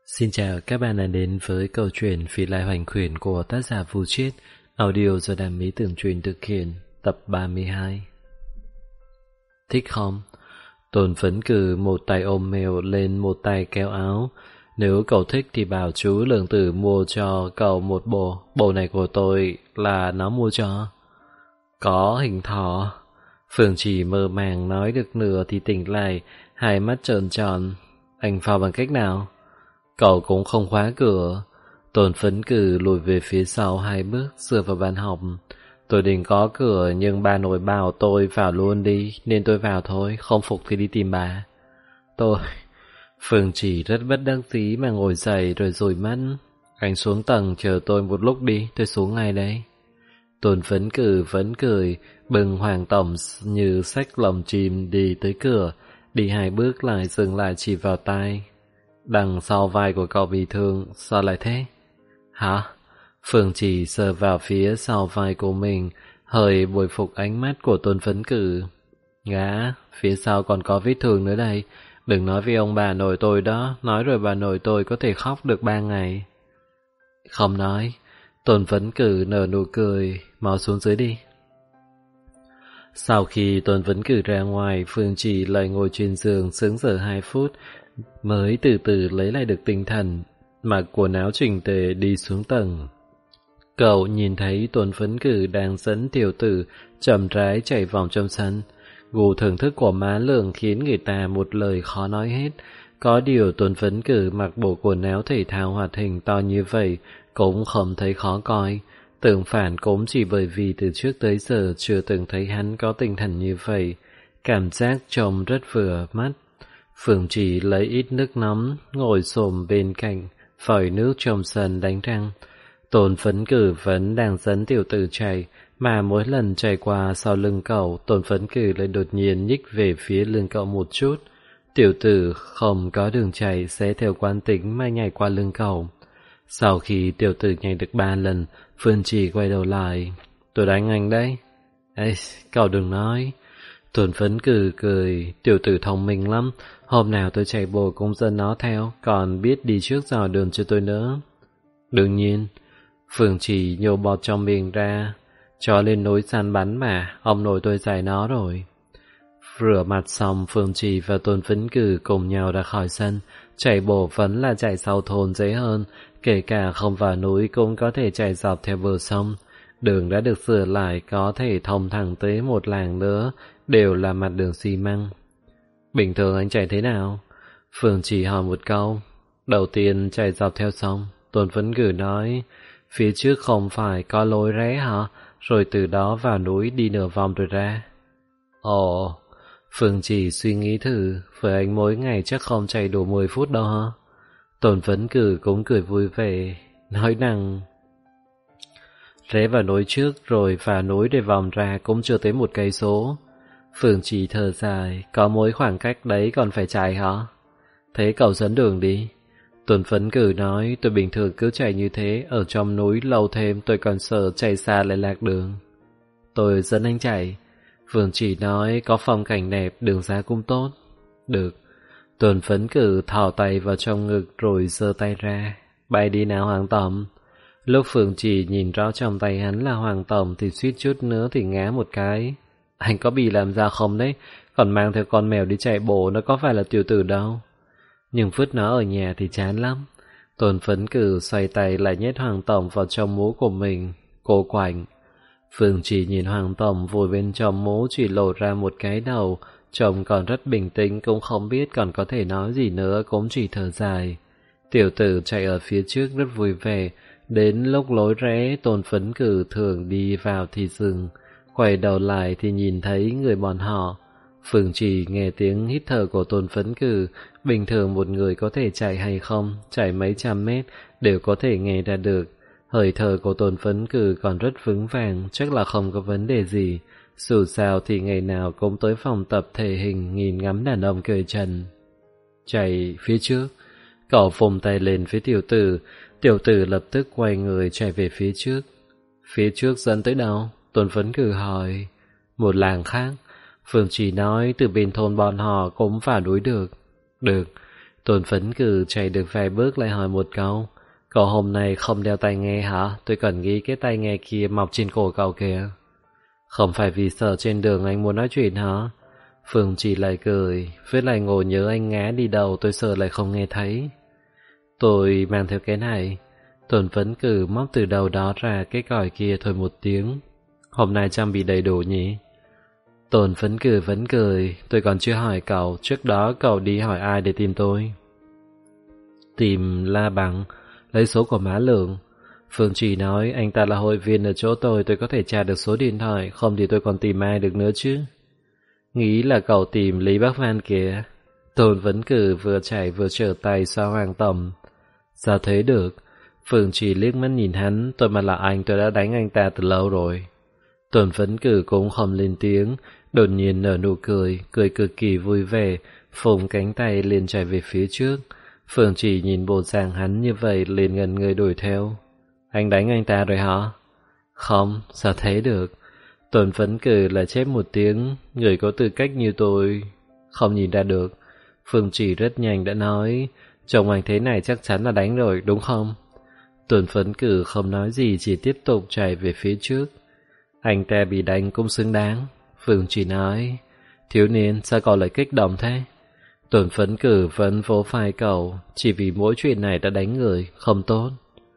Xin chào các bạn đã đến với câu chuyện Phỉ Lai Hoành Khuyển của tác giả Vu Chiết, audio do Đàm Mỹ Tưởng Truyền thực hiện, tập 32. Thích không? Tôn Phấn Cử một tay ôm mèo lên một tay kéo áo. Nếu cậu thích thì bảo chú Lương Tử mua cho cậu một bộ. Bộ này của tôi là nó mua cho. Có hình thỏ. Phương chỉ mơ màng nói được nửa thì tỉnh lại, hai mắt trợn tròn. Anh vào bằng cách nào? Cậu cũng không khóa cửa. Tôn Phấn Cử lùi về phía sau hai bước, dựa vào bàn học. Tôi định có cửa nhưng bà nội bảo tôi vào luôn đi, nên tôi vào thôi, không phục thì đi tìm bà. Phương chỉ rất bất đắc dĩ mà ngồi dậy rồi dụi mắt. Anh xuống tầng chờ tôi một lúc đi, tôi xuống ngay đây. Tôn Phấn Cử vẫn cười, bừng Hoàng Tổng như xách lồng chim đi tới cửa, đi hai bước lại dừng lại chỉ vào tai. Đằng sau vai của cậu bị thương, sao lại thế? Hả? Phương chỉ sờ vào phía sau vai của mình, hơi bồi phục ánh mắt của Tôn Phấn Cử. Gã, phía sau còn có vết thương nữa đây. Đừng nói với ông bà nội tôi đó, nói rồi bà nội tôi có thể khóc được 3 ngày. Không nói. Tôn Phấn Cử nở nụ cười, mau xuống dưới đi. Sau khi Tôn Phấn Cử ra ngoài, Phương chỉ lại ngồi trên giường sững sờ 2 phút, mới từ từ lấy lại được tinh thần, mặc quần áo chỉnh tề đi xuống tầng. Cậu nhìn thấy Tôn Phấn Cử đang dẫn tiểu tử chậm rãi chạy vòng trong sân. Gu thưởng thức của má Lượng khiến người ta một lời khó nói hết. Có điều Tôn Phấn Cử mặc bộ quần áo thể thao hoạt hình to như vậy cũng không thấy khó coi. Tương phản cũng chỉ bởi vì từ trước tới giờ chưa từng thấy hắn có tinh thần như vậy. Cảm giác trông rất vừa mắt. Phương chỉ lấy ít nước nóng, ngồi xổm bên cạnh, vòi nước trong sân đánh răng. Tôn Phấn Cử vẫn đang dẫn tiểu tử chạy, mà mỗi lần chạy qua sau lưng cậu, Tôn Phấn Cử lại đột nhiên nhích về phía lưng cậu một chút. Tiểu tử không có đường chạy sẽ theo quán tính mà nhảy qua lưng cậu. Sau khi tiểu tử nhảy được 3 lần, Phương chỉ quay đầu lại. Tôi đánh anh đấy. Ê, cậu đừng nói. Tôn Phấn Cử cười, tiểu tử thông minh lắm. Hôm nào tôi chạy bộ cũng dẫn nó theo, còn biết đi trước dò đường cho tôi nữa. Đương nhiên. Phương chỉ nhổ bọt trong miệng ra. Cho lên núi săn bắn mà, ông nội tôi dạy nó rồi. Rửa mặt xong, Phương Trì và Tôn Phấn Cử cùng nhau ra khỏi sân. Chạy bộ vẫn là chạy sau thôn dễ hơn, kể cả không vào núi cũng có thể chạy dọc theo bờ sông. Đường đã được sửa lại, có thể thông thẳng tới một làng nữa, đều là mặt đường xi măng. Bình thường anh chạy thế nào? Phương Trì hỏi một câu. Đầu tiên chạy dọc theo sông. Tôn Phấn Cử nói, phía trước không phải có lối rẽ hả? Rồi từ đó vào núi đi nửa vòng rồi ra. Ồ, Phương chỉ suy nghĩ thử, với anh mỗi ngày chắc không chạy đủ 10 phút đâu hả? Tôn Phấn Cử cũng cười vui vẻ, nói rằng rẽ vào núi trước rồi vào núi để vòng ra cũng chưa tới 1 cây số. Phương chỉ thở dài, có mỗi khoảng cách đấy còn phải chạy hả? Thế cậu dẫn đường đi. Tôn Phấn Cử nói, tôi bình thường cứ chạy như thế, ở trong núi lâu thêm tôi còn sợ chạy xa lại lạc đường. Tôi dẫn anh chạy. Phương chỉ nói, có phong cảnh đẹp, đường xá cũng tốt. Được. Tôn Phấn Cử thò tay vào trong ngực rồi giơ tay ra. Bay đi nào Hoàng Tổng. Lúc Phương chỉ nhìn rõ trong tay hắn là Hoàng Tổng thì suýt chút nữa thì ngã một cái. Anh có bị làm ra không đấy? Còn mang theo con mèo đi chạy bộ, nó có phải là tiểu tử đâu. Nhưng vứt nó ở nhà thì chán lắm. Tôn Phấn Cử xoay tay lại nhét Hoàng Tổng vào trong mũ của mình. Cô quạnh. Phương chỉ nhìn Hoàng Tổng vùi bên trong mũ chỉ lộ ra một cái đầu, trông còn rất bình tĩnh, cũng không biết còn có thể nói gì nữa, cũng chỉ thở dài. Tiểu tử chạy ở phía trước rất vui vẻ. Đến lúc lối rẽ, Tôn Phấn Cử thường đi vào thì dừng. Quay đầu lại thì nhìn thấy người bọn họ. Phương chỉ nghe tiếng hít thở của Tôn Phấn Cử. Bình thường một người có thể chạy hay không, chạy mấy trăm mét đều có thể nghe ra được. Hơi thở của Tôn Phấn Cử còn rất vững vàng, chắc là không có vấn đề gì. Dù sao thì ngày nào cũng tới phòng tập thể hình nhìn ngắm đàn ông cởi trần. Chạy phía trước. Cậu phùng tay lên phía tiểu tử. Tiểu tử lập tức quay người chạy về phía trước. Phía trước dẫn tới đâu? Tôn Phấn Cử hỏi. Một làng khác. Phương chỉ nói từ bên thôn bọn họ cũng vào núi được. Được. Tôn Phấn Cử chạy được vài bước lại hỏi một câu. Cậu hôm nay không đeo tai nghe hả? Tôi còn nghĩ cái tai nghe kia mọc trên cổ cậu kìa. Không phải vì sợ trên đường anh muốn nói chuyện hả? Phương Trì lại cười, với lại ngồi nhớ anh ngã đi đâu tôi sợ lại không nghe thấy. Tôi mang theo cái này. Tôn Phấn Cử móc từ đầu đó ra cái còi kia thôi một tiếng. Hôm nay trang bị đầy đủ nhỉ? Tôn Phấn Cử vẫn cười, tôi còn chưa hỏi cậu, trước đó cậu đi hỏi ai để tìm tôi? Tìm La Bằng, lấy số của má Lượng. Phương Trì nói anh ta là hội viên ở chỗ tôi có thể tra được số điện thoại, không thì tôi còn tìm ai được nữa chứ. Nghĩ là cậu tìm Lý Bắc Văn kìa. Tôn Phấn Cử vừa chạy vừa trở tay xoa Hoàng Tầm. Sao thế được? Phương Trì liếc mắt nhìn hắn, tôi mà là anh tôi đã đánh anh ta từ lâu rồi. Tôn Phấn Cử cũng không lên tiếng, đột nhiên nở nụ cười, cười cực kỳ vui vẻ, phồng cánh tay liền chạy về phía trước. Phương Trì nhìn bộ dạng hắn như vậy liền ngần người đuổi theo. Anh đánh anh ta rồi hả? Không, sao thế được? Tôn Phấn Cử lại chép một tiếng, người có tư cách như tôi không nhìn ra được. Phương Trì rất nhanh đã nói, chồng anh thế này chắc chắn là đánh rồi, đúng không? Tôn Phấn Cử không nói gì, chỉ tiếp tục chạy về phía trước. Anh ta bị đánh cũng xứng đáng. Phương Trì nói, thiếu niên sao cậu lại kích động thế? Tôn Phấn Cử vẫn vỗ vai cậu, chỉ vì mỗi chuyện này đã đánh người, không tốt.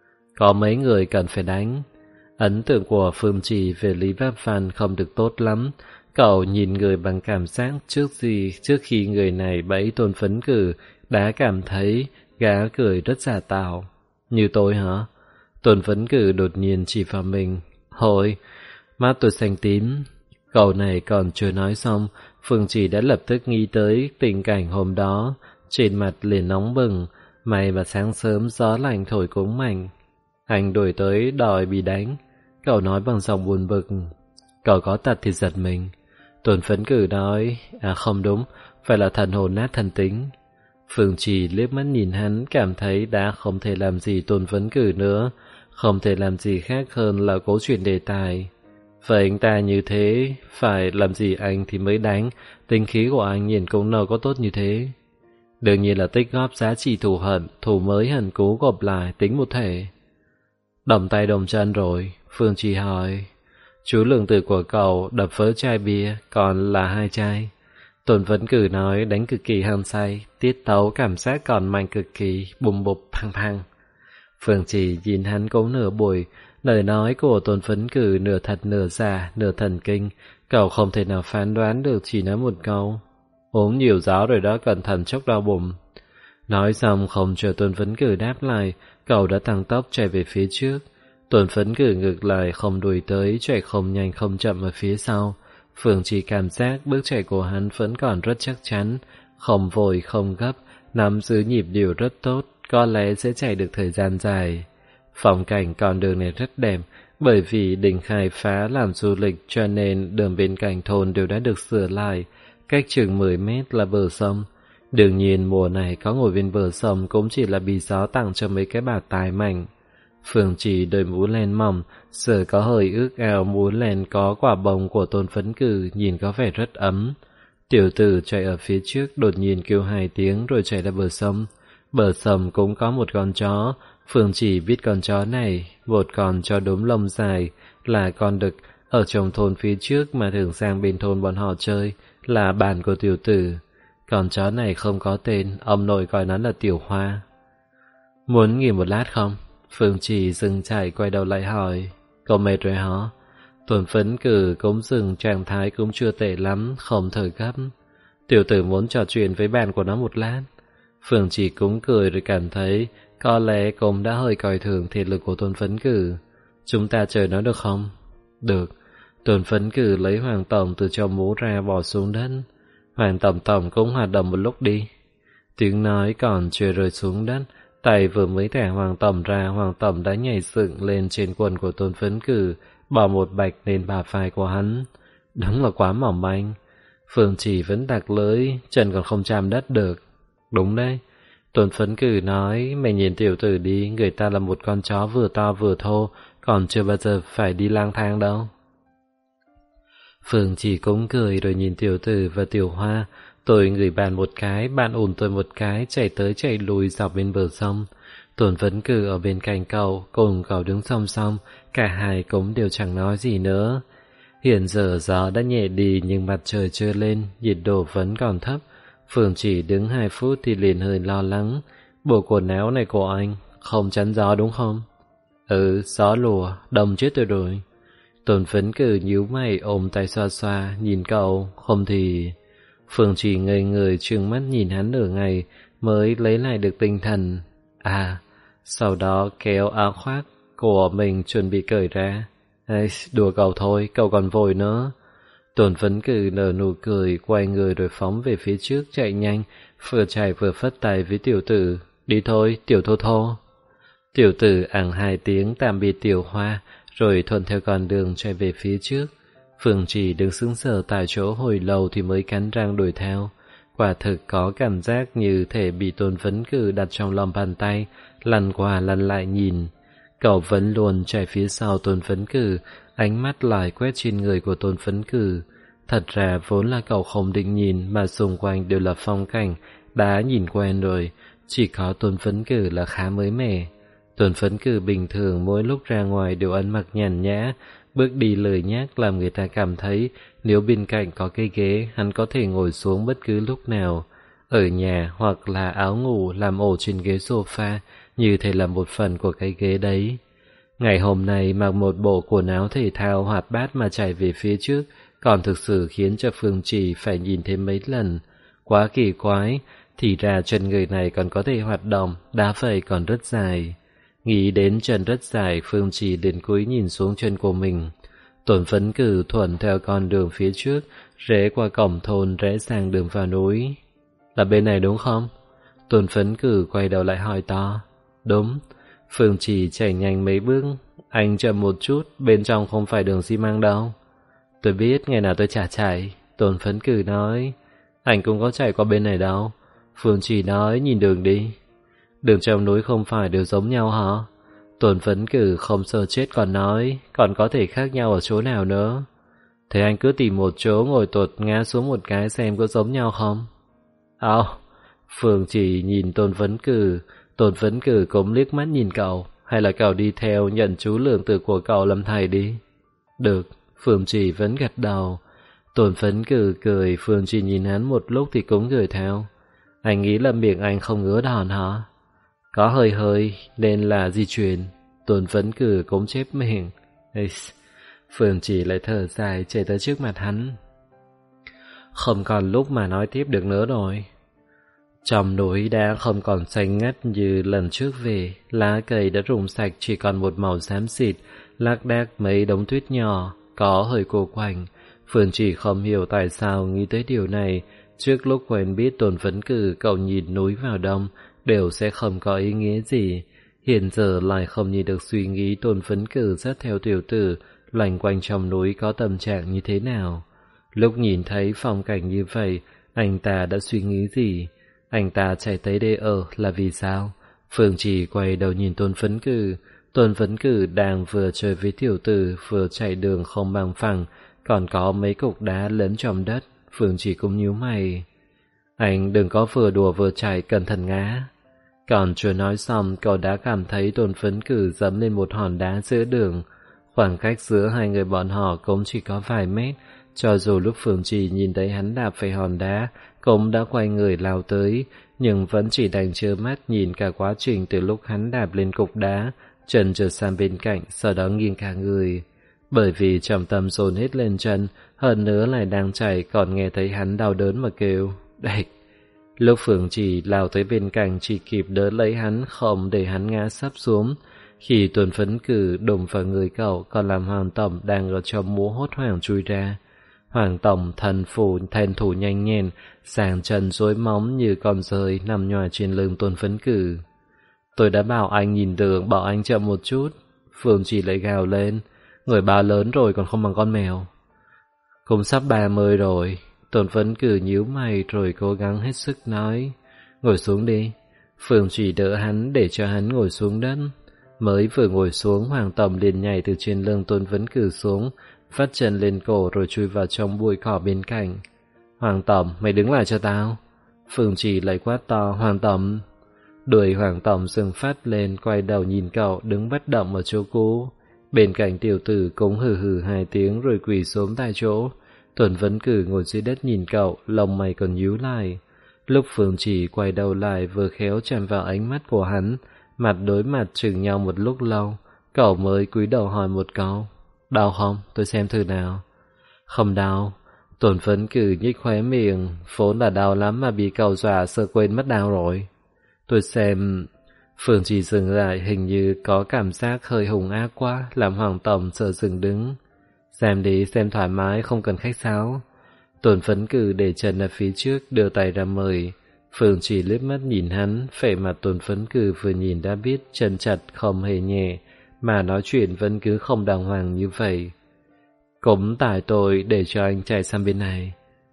Có mấy người cần phải đánh. Ấn tượng của Phương Trì về Lý Bắc Văn không được tốt lắm. Cậu nhìn người bằng cảm giác trước khi người này bẫy Tôn Phấn Cử đã cảm thấy gã cười rất giả tạo. Như tôi hả? Tôn Phấn Cử đột nhiên chỉ vào mình. Hồi, mắt tôi xanh tím. Câu này còn chưa nói xong, Phương Trì đã lập tức nghĩ tới tình cảnh hôm đó, trên mặt liền nóng bừng, may mà sáng sớm gió lạnh thổi cũng mạnh. Anh đuổi tới đòi bị đánh. Cậu nói bằng giọng buồn bực. Cậu có tật thì giật mình. Tôn Phấn Cử nói, à không đúng, phải là thần hồn nát thần tính. Phương Trì liếc mắt nhìn hắn, cảm thấy đã không thể làm gì Tôn Phấn Cử nữa, không thể làm gì khác hơn là cố chuyển đề tài. Vậy anh ta như thế, phải làm gì anh thì mới đánh, tính khí của anh nhìn cũng đâu có tốt như thế. Đương nhiên là tích góp giá trị thù hận, thù mới hận cũ gộp lại tính một thể. Đồng tay đồng chân rồi, Phương Trì hỏi. Chú lượng tử của cậu đập vỡ chai bia, còn là 2 chai. Tôn Phấn Cử nói đánh cực kỳ hăng say, tiết tấu cảm giác còn mạnh cực kỳ, bùm bụp phăng phăng. Phương Trì nhìn hắn cũng nửa buổi, lời nói của Tôn Phấn Cử nửa thật nửa giả, nửa thần kinh, cậu không thể nào phán đoán được, chỉ nói một câu. Uống nhiều gió rồi đó, cẩn thận chốc đau bụng. Nói xong không chờ Tôn Phấn Cử đáp lại, cậu đã tăng tốc chạy về phía trước. Tôn Phấn Cử ngược lại không đuổi tới, chạy không nhanh không chậm ở phía sau. Phương Trì cảm giác bước chạy của hắn vẫn còn rất chắc chắn, không vội không gấp, nắm giữ nhịp điệu rất tốt, có lẽ sẽ chạy được thời gian dài. Phong cảnh con đường này rất đẹp, bởi vì định khai phá làm du lịch cho nên đường bên cạnh thôn đều đã được sửa lại, cách chừng 10 mét là bờ sông. Đương nhiên mùa này có ngồi bên bờ sông cũng chỉ là bị gió tặng cho mấy cái bạt tài mảnh. Phương Trì đội mũ len mỏng, sợ có hơi ước ao mũ len có quả bông của Tôn Phấn Cử nhìn có vẻ rất ấm. Tiểu tử chạy ở phía trước đột nhiên kêu 2 tiếng rồi chạy ra bờ sông. Bờ sông cũng có một con chó, Phương Trì biết con chó này, một con chó đốm lông dài, là con đực ở trong thôn phía trước mà thường sang bên thôn bọn họ chơi, là bạn của tiểu tử. Con chó này không có tên, ông nội gọi nó là Tiểu Hoa. Muốn nghỉ một lát không? Phương Trì dừng chạy quay đầu lại hỏi. Cậu mệt rồi hả? Tôn Phấn Cử cũng dừng, trạng thái cũng chưa tệ lắm, không thời gấp. Tiểu tử muốn trò chuyện với bạn của nó một lát. Phương Trì cũng cười rồi cảm thấy có lẽ cũng đã hơi coi thường thể lực của Tôn Phấn Cử. Chúng ta chờ nó được không? Được. Tôn Phấn Cử lấy Hoàng Tổng từ trong mũ ra bỏ xuống đất. Hoàng Tổng cũng hoạt động một lúc đi. Tiếng nói còn chưa rơi xuống đất, tay vừa mới thẻ Hoàng Tổng ra, Hoàng Tổng đã nhảy dựng lên trên quần của Tôn Phấn Cử, bỏ một bạch lên bả vai của hắn. Đúng là quá mỏng manh. Phương Trì vẫn đặt lưới, chân còn không chạm đất được. Đúng đấy. Tôn Phấn Cử nói, mày nhìn tiểu tử đi, người ta là một con chó vừa to vừa thô, còn chưa bao giờ phải đi lang thang đâu. Phương Trì cũng cười rồi nhìn tiểu tử và Tiểu Hoa, Tôi ngửi bạn một cái, bạn ùn tôi một cái, chạy tới chạy lui dọc bên bờ sông. Tôn Vấn Cử ở bên cạnh cậu, cùng cậu đứng song song, cả hai cũng đều chẳng nói gì nữa. Hiện giờ gió đã nhẹ đi nhưng mặt trời chưa lên, nhiệt độ vẫn còn thấp. Phương chỉ đứng 2 phút thì liền hơi lo lắng. Bộ quần áo này của anh, không chắn gió đúng không? Ừ, gió lùa, đông chết tôi rồi. Tôn Vấn Cử nhíu mày ôm tay xoa xoa, nhìn cậu, không thì... Phương chỉ ngây người trừng mắt nhìn hắn nửa ngày, mới lấy lại được tinh thần. À, sau đó kéo áo khoác của mình chuẩn bị cởi ra. Ê, đùa cậu thôi, cậu còn vội nữa. Tôn Vấn Cử nở nụ cười, quay người rồi phóng về phía trước chạy nhanh, vừa chạy vừa phất tay với tiểu tử. Đi thôi, tiểu thô thô. Tiểu tử ẳng 2 tiếng tạm biệt tiểu hoa, rồi thuận theo con đường chạy về phía trước. Phương chỉ đứng sững sờ tại chỗ hồi lâu thì mới cắn răng đuổi theo. Quả thực có cảm giác như thể bị Tôn Vấn Cử đặt trong lòng bàn tay, lăn qua lăn lại nhìn. Cậu vẫn luôn chạy phía sau Tôn Vấn Cử, ánh mắt lại quét trên người của Tôn Vấn Cử. Thật ra vốn là cậu không định nhìn mà xung quanh đều là phong cảnh, đã nhìn quen rồi, chỉ có Tôn Vấn Cử là khá mới mẻ. Tôn Vấn Cử bình thường mỗi lúc ra ngoài đều ăn mặc nhàn nhã, bước đi lười nhác làm người ta cảm thấy nếu bên cạnh có cái ghế hắn có thể ngồi xuống bất cứ lúc nào. Ở nhà hoặc là áo ngủ làm ổ trên ghế sofa, như thể là một phần của cái ghế đấy. Ngày hôm nay mặc một bộ quần áo thể thao hoạt bát mà chạy về phía trước, còn thực sự khiến cho Phương Trì phải nhìn thêm mấy lần. Quá kỳ quái, thì ra chân người này còn có thể hoạt động, đá phẩy còn rất dài. Nghĩ đến chân rất dài, Phương Trì liền cúi nhìn xuống chân của mình. Tôn Vấn Cử thuận theo con đường phía trước, rẽ qua cổng thôn rẽ sang đường vào núi. Là bên này đúng không? Tôn Vấn Cử quay đầu lại hỏi to. Đúng. Phương Trì chạy nhanh mấy bước. Anh chậm một chút, bên trong không phải đường xi măng đâu. Tôi biết, ngày nào tôi chả chạy. Tôn Vấn Cử nói. Anh cũng có chạy qua bên này đâu. Phương Trì nói, nhìn đường đi. Đường trong núi không phải đều giống nhau hả? Tôn Vấn Cử không sợ chết còn nói, còn có thể khác nhau ở chỗ nào nữa. Thế anh cứ tìm một chỗ ngồi tụt ngã xuống một cái xem có giống nhau không? Phương chỉ nhìn Tôn Vấn Cử cũng liếc mắt nhìn cậu, hay là cậu đi theo nhận chú lượng tử của cậu làm thầy đi. Được, Phương chỉ vẫn gật đầu. Tôn Vấn Cử cười, Phương chỉ nhìn hắn một lúc thì cũng cười theo. Anh nghĩ là miệng anh không ngứa đòn hả? Có hơi nên là di chuyển. Tôn Vấn Cử cũng chép miệng. Phương chỉ lại thở dài chạy tới trước mặt hắn. Không còn lúc mà nói tiếp được nữa rồi. Trong núi đã không còn xanh ngắt như lần trước về, lá cây đã rụng sạch chỉ còn một màu xám xịt, lác đác mấy đống tuyết nhỏ, có hơi cô quạnh. Phương chỉ không hiểu tại sao nghĩ tới điều này. Trước lúc quen biết Tôn Vấn Cử, cậu nhìn núi vào đông đều sẽ không có ý nghĩa gì. Hiện giờ lại không nhìn được suy nghĩ Tôn Vấn Cử dắt theo tiểu tử loanh quanh trong núi có tâm trạng như thế nào. Lúc nhìn thấy phong cảnh như vậy, anh ta đã suy nghĩ gì? Anh ta chạy tới đây ở là vì sao? Phương chỉ quay đầu nhìn Tôn Vấn Cử. Tôn Vấn Cử đang vừa chơi với tiểu tử, vừa chạy đường không bằng phẳng, còn có mấy cục đá lấn trong đất. Phương chỉ cũng nhíu mày. Anh đừng có vừa đùa vừa chạy, cẩn thận ngã. Còn chưa nói xong, cậu đã cảm thấy Tôn Vấn Cử dẫm lên một hòn đá giữa đường. Khoảng cách giữa hai người bọn họ cũng chỉ có vài mét. Cho dù lúc Phương Trì nhìn thấy hắn đạp phải hòn đá, cũng đã quay người lao tới, nhưng vẫn chỉ đành trơ mắt nhìn cả quá trình từ lúc hắn đạp lên cục đá, chân trượt sang bên cạnh, sau đó nghiêng cả người. Bởi vì trọng tâm dồn hết lên chân, hơn nữa lại đang chạy, còn nghe thấy hắn đau đớn mà kêu, đạch. Lúc Phương Trì lao tới bên cạnh chỉ kịp đỡ lấy hắn, không để hắn ngã sắp xuống. Khi Tôn Vấn Cử đụng vào người cậu, còn làm Hoàng Tổng đang ở trong múa hốt hoảng chui ra. Hoàng Tổng thần thủ nhanh nhẹn, sàng chân rối móng như con rơi nằm nhòa trên lưng Tôn Vấn Cử. Tôi đã bảo anh nhìn đường, bảo anh chậm một chút. Phương Trì lại gào lên, người bà lớn rồi còn không bằng con mèo. Cũng sắp 30 rồi. Tôn Vấn Cử nhíu mày rồi cố gắng hết sức nói, ngồi xuống đi. Phương Trì đỡ hắn để cho hắn ngồi xuống đất. Mới vừa ngồi xuống, Hoàng Tổng liền nhảy từ trên lưng Tôn Vấn Cử xuống, vắt chân lên cổ rồi chui vào trong bụi cỏ bên cạnh. Hoàng Tổng, mày đứng lại cho tao. Phương Trì lại quát to, Hoàng Tổng. Đuổi Hoàng Tổng sừng phát lên, quay đầu nhìn cậu đứng bất động ở chỗ cũ. Bên cạnh tiểu tử cũng hừ hừ 2 tiếng rồi quỳ xuống tại chỗ. Tuần Vấn Cử ngồi dưới đất nhìn cậu, lông mày còn nhíu lại. Lúc Phương Trì quay đầu lại vừa khéo chạm vào ánh mắt của hắn, mặt đối mặt chừng nhau một lúc lâu, cậu mới cúi đầu hỏi một câu. Đau không? Tôi xem thử nào. Không đau. Tuần Vấn Cử nhếch khóe miệng, vốn là đau lắm mà bị cậu dọa sơ quên mất đau rồi. Tôi xem... Phương Trì dừng lại, hình như có cảm giác hơi hùng ác quá, làm Hoàng Tổng sợ dừng đứng. Xem đi, xem thoải mái, không cần khách sáo. Tuần Vấn Cử để chân ở phía trước, đưa tay ra mời. Phương Trì liếc mắt nhìn hắn, vẻ mặt Tuần Vấn Cử vừa nhìn đã biết chân chặt không hề nhẹ, mà nói chuyện vẫn cứ không đàng hoàng như vậy. Cũng tại tôi để cho anh chạy sang bên này.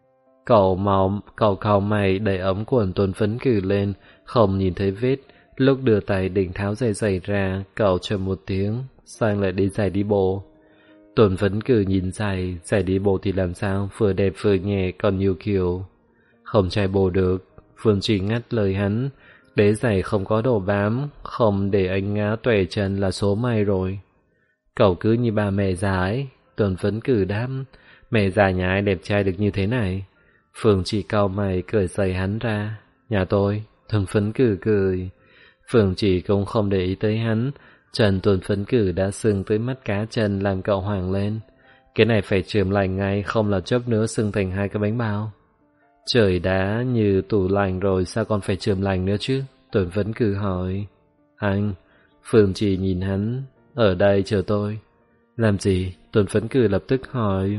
Cậu cau mày đẩy ống quần Tuần Vấn Cử lên, không nhìn thấy vết. Lúc đưa tay định tháo giày ra, cậu trầm một tiếng, sang lại đi giày đi bộ. Tuần Vấn Cử nhìn giày đi bộ thì làm sao, vừa đẹp vừa nhẹ còn nhiều kiểu. Không chạy bộ được, Phương Trì ngắt lời hắn, đế giày không có đồ bám, không để anh ngã tuẻ chân là số may rồi. Cậu cứ như bà mẹ già ấy, Tuần Vấn Cử đáp, mẹ già nhà ai đẹp trai được như thế này. Phương Trì cau mày cởi giày hắn ra, nhà tôi. Tuần Vấn Cử cười. Phương Trì cũng không để ý tới hắn, chân Tuần Vấn Cử đã sưng tới mắt cá chân làm cậu hoảng lên. Cái này phải chườm lành ngay, không là chốc nữa sưng thành 2 cái bánh bao. Trời đã như tủ lạnh rồi, sao còn phải chườm lành nữa chứ? Tuần Vấn Cử hỏi. Anh. Phương Trì nhìn hắn. Ở đây chờ tôi. Làm gì? Tuần Vấn Cử lập tức hỏi.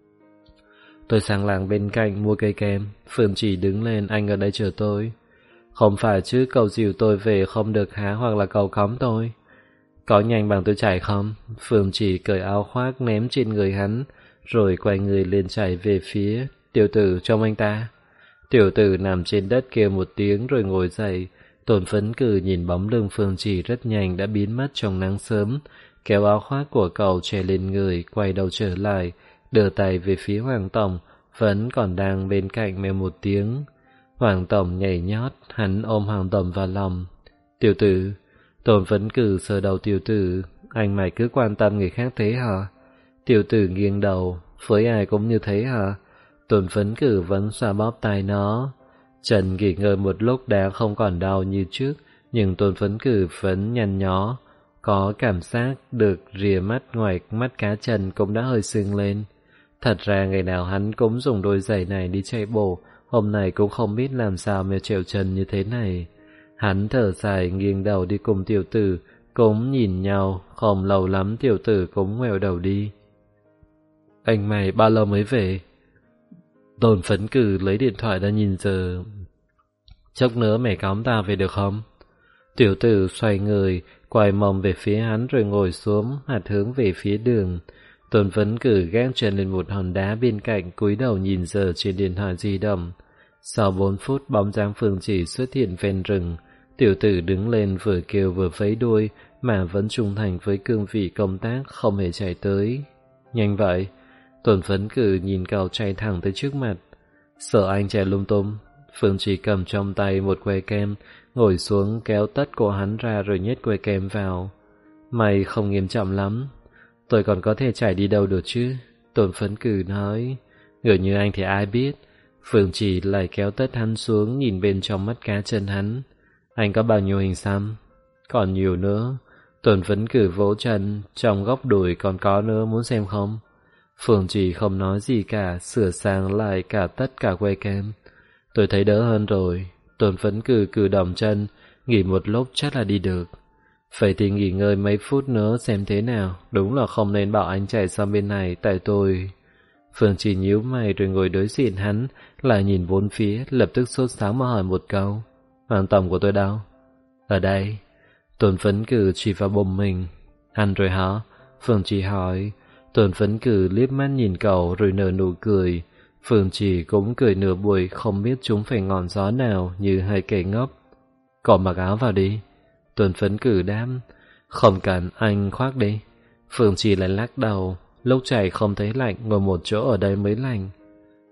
Tôi sang làng bên cạnh mua cây kem. Phương Trì đứng lên, anh ở đây chờ tôi. Không phải chứ, cậu dìu tôi về không được hả, hoặc là cậu cõng tôi? Có nhanh bằng tôi chạy không? Phương Trì cởi áo khoác ném trên người hắn, rồi quay người lên chạy về phía. Tiểu tử trông anh ta. Tiểu tử nằm trên đất kêu một tiếng rồi ngồi dậy. Tuần Vấn Cử nhìn bóng lưng Phương Trì rất nhanh đã biến mất trong nắng sớm, kéo áo khoác của cậu che lên người, quay đầu trở lại, đưa tay về phía Hoàng Tổng, vẫn còn đang bên cạnh mèo một tiếng. Hoàng Tổng nhảy nhót, hắn ôm Hoàng Tổng vào lòng. Tiểu tử. Tuần Vấn Cử sờ đầu tiểu tử. Anh mày cứ quan tâm người khác thế hả? Tiểu tử nghiêng đầu. Với ai cũng như thế hả? Tuần Vấn Cử vẫn xoa bóp tai nó. Chân nghỉ ngơi một lúc đã không còn đau như trước, nhưng Tuần Vấn Cử vẫn nhăn nhó, có cảm giác được rìa mắt ngoài mắt cá chân cũng đã hơi sưng lên. Thật ra ngày nào hắn cũng dùng đôi giày này đi chạy bộ, hôm nay cũng không biết làm sao mà trèo chân như thế này. Hắn thở dài nghiêng đầu đi cùng tiểu tử, cũng nhìn nhau, không lâu lắm tiểu tử cũng ngoẹo đầu đi. Anh mày bao lâu mới về? Tuần Vấn Cử lấy điện thoại ra nhìn giờ. Chốc nữa mẹ cõng tao về được không? Tiểu tử xoay người, quay mông về phía hắn rồi ngồi xuống, mặt hướng về phía đường. Tuần Vấn Cử gác chân lên một hòn đá bên cạnh, cúi đầu nhìn giờ trên điện thoại di động. Sau 4 phút bóng dáng Phương Trì xuất hiện ven rừng. Tiểu tử đứng lên vừa kêu vừa vẫy đuôi, mà vẫn trung thành với cương vị công tác, không hề chạy tới. Nhanh vậy. Tuần Vấn Cử nhìn cậu chạy thẳng tới trước mặt. Sợ anh chạy lung tung. Phương Trì cầm trong tay một que kem, ngồi xuống kéo tất của hắn ra rồi nhét que kem vào. Mày không nghiêm trọng lắm. Tôi còn có thể chạy đi đâu được chứ? Tuần Vấn Cử nói. Người như anh thì ai biết. Phương Trì lại kéo tất hắn xuống, nhìn bên trong mắt cá chân hắn. Anh có bao nhiêu hình xăm? Còn nhiều nữa. Tuần Vấn Cử vỗ chân, trong góc đùi còn có nữa, muốn xem không? Phương Trì không nói gì cả, sửa sang lại cả tất cả que kem. Tôi thấy đỡ hơn rồi. Tuần Vấn Cử cử động chân, nghỉ một lúc chắc là đi được. Vậy thì nghỉ ngơi mấy phút nữa xem thế nào. Đúng là không nên bảo anh chạy sang bên này, tại tôi... Phương Trì nhíu mày rồi ngồi đối diện hắn, lại nhìn bốn phía, lập tức sốt sáng mà hỏi một câu. Hoàng Tổng của tôi đâu? Ở đây. Tuần Vấn Cử chỉ vào bụng mình. Ăn rồi hả? Phương Trì hỏi. Tuần Vấn Cử liếc mắt nhìn cậu rồi nở nụ cười. Phương Trì cũng cười nửa buổi, không biết chúng phải ngọn gió nào, như hai kẻ ngốc. Cậu mặc áo vào đi. Tuần Vấn Cử đáp. Không cần, anh khoác đi. Phương Trì lại lắc đầu. Lúc chạy không thấy lạnh, ngồi một chỗ ở đây mới lạnh.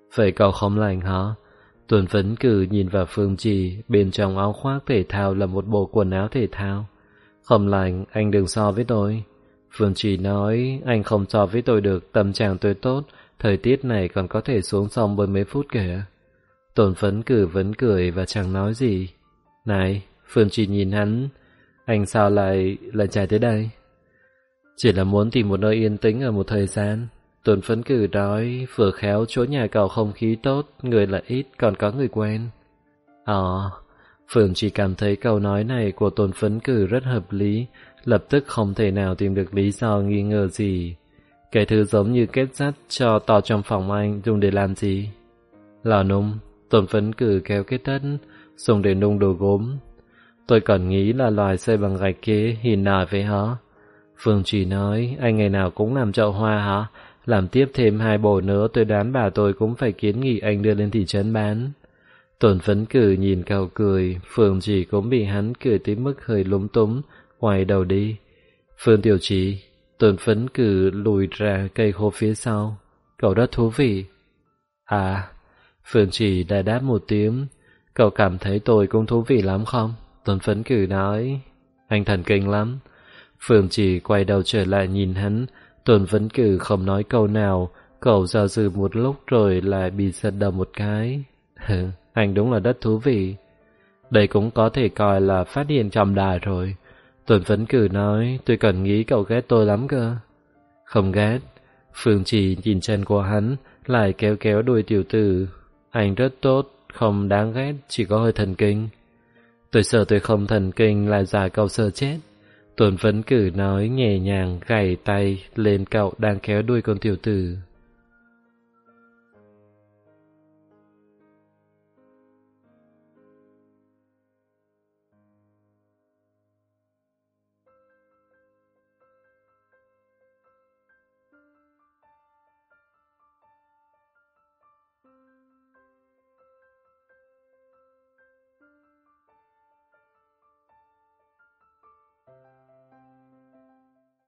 Vậy cậu không lành hả? Tuần Phấn Cử nhìn vào Phương Trì, bên trong áo khoác thể thao là một bộ quần áo thể thao. Không lành, anh đừng so với tôi. Phương Trì nói, anh không so với tôi được, tâm trạng tôi tốt, thời tiết này còn có thể xuống sông bơi mấy phút kìa. Tuần Phấn Cử vẫn cười và chẳng nói gì. Này, Phương Trì nhìn hắn, anh sao lại chạy tới đây? Chỉ là muốn tìm một nơi yên tĩnh ở một thời gian. Tuần Phấn Cử nói, vừa khéo chỗ nhà cậu không khí tốt, người lại ít, còn có người quen. Phương chỉ cảm thấy câu nói này của Tuần Phấn Cử rất hợp lý, lập tức không thể nào tìm được lý do nghi ngờ gì. Cái thứ giống như kết sắt cho to trong phòng anh dùng để làm gì? Lò nung. Tuần Phấn Cử kéo kết tất, dùng để nung đồ gốm. Tôi còn nghĩ là loài xây bằng gạch kia hiền nổi vậy hả? Phương chỉ nói, anh ngày nào cũng làm chậu hoa hả? Làm tiếp thêm 2 bộ nữa tôi đoán bà tôi cũng phải kiến nghị anh đưa lên thị trấn bán. Tuần Phấn Cử nhìn cậu cười, Phương chỉ cũng bị hắn cười tới mức hơi lúng túng, quay đầu đi. Phương Tiểu Trí, Tuần Phấn Cử lùi ra cây khô phía sau. Cậu rất thú vị. À, Phương chỉ đã đáp một tiếng. Cậu cảm thấy tôi cũng thú vị lắm không? Tuần Phấn Cử nói. Anh thần kinh lắm. Phương chỉ quay đầu trở lại nhìn hắn. Tuần Phấn Cử không nói câu nào. Cậu do dự một lúc rồi lại bị giật đầu một cái. Anh đúng là rất thú vị. Đây cũng có thể coi là phát hiện trọng đại rồi. Tuần Phấn Cử nói, tôi còn nghĩ cậu ghét tôi lắm cơ. Không ghét. Phương chỉ nhìn chân của hắn, lại kéo kéo đuôi tiểu tử. Anh rất tốt, không đáng ghét, chỉ có hơi thần kinh. Tôi sợ tôi không thần kinh lại giả cậu sợ chết. Tuần Phấn Cử nói nhẹ nhàng gảy tay lên cậu đang kéo đuôi con tiểu tử.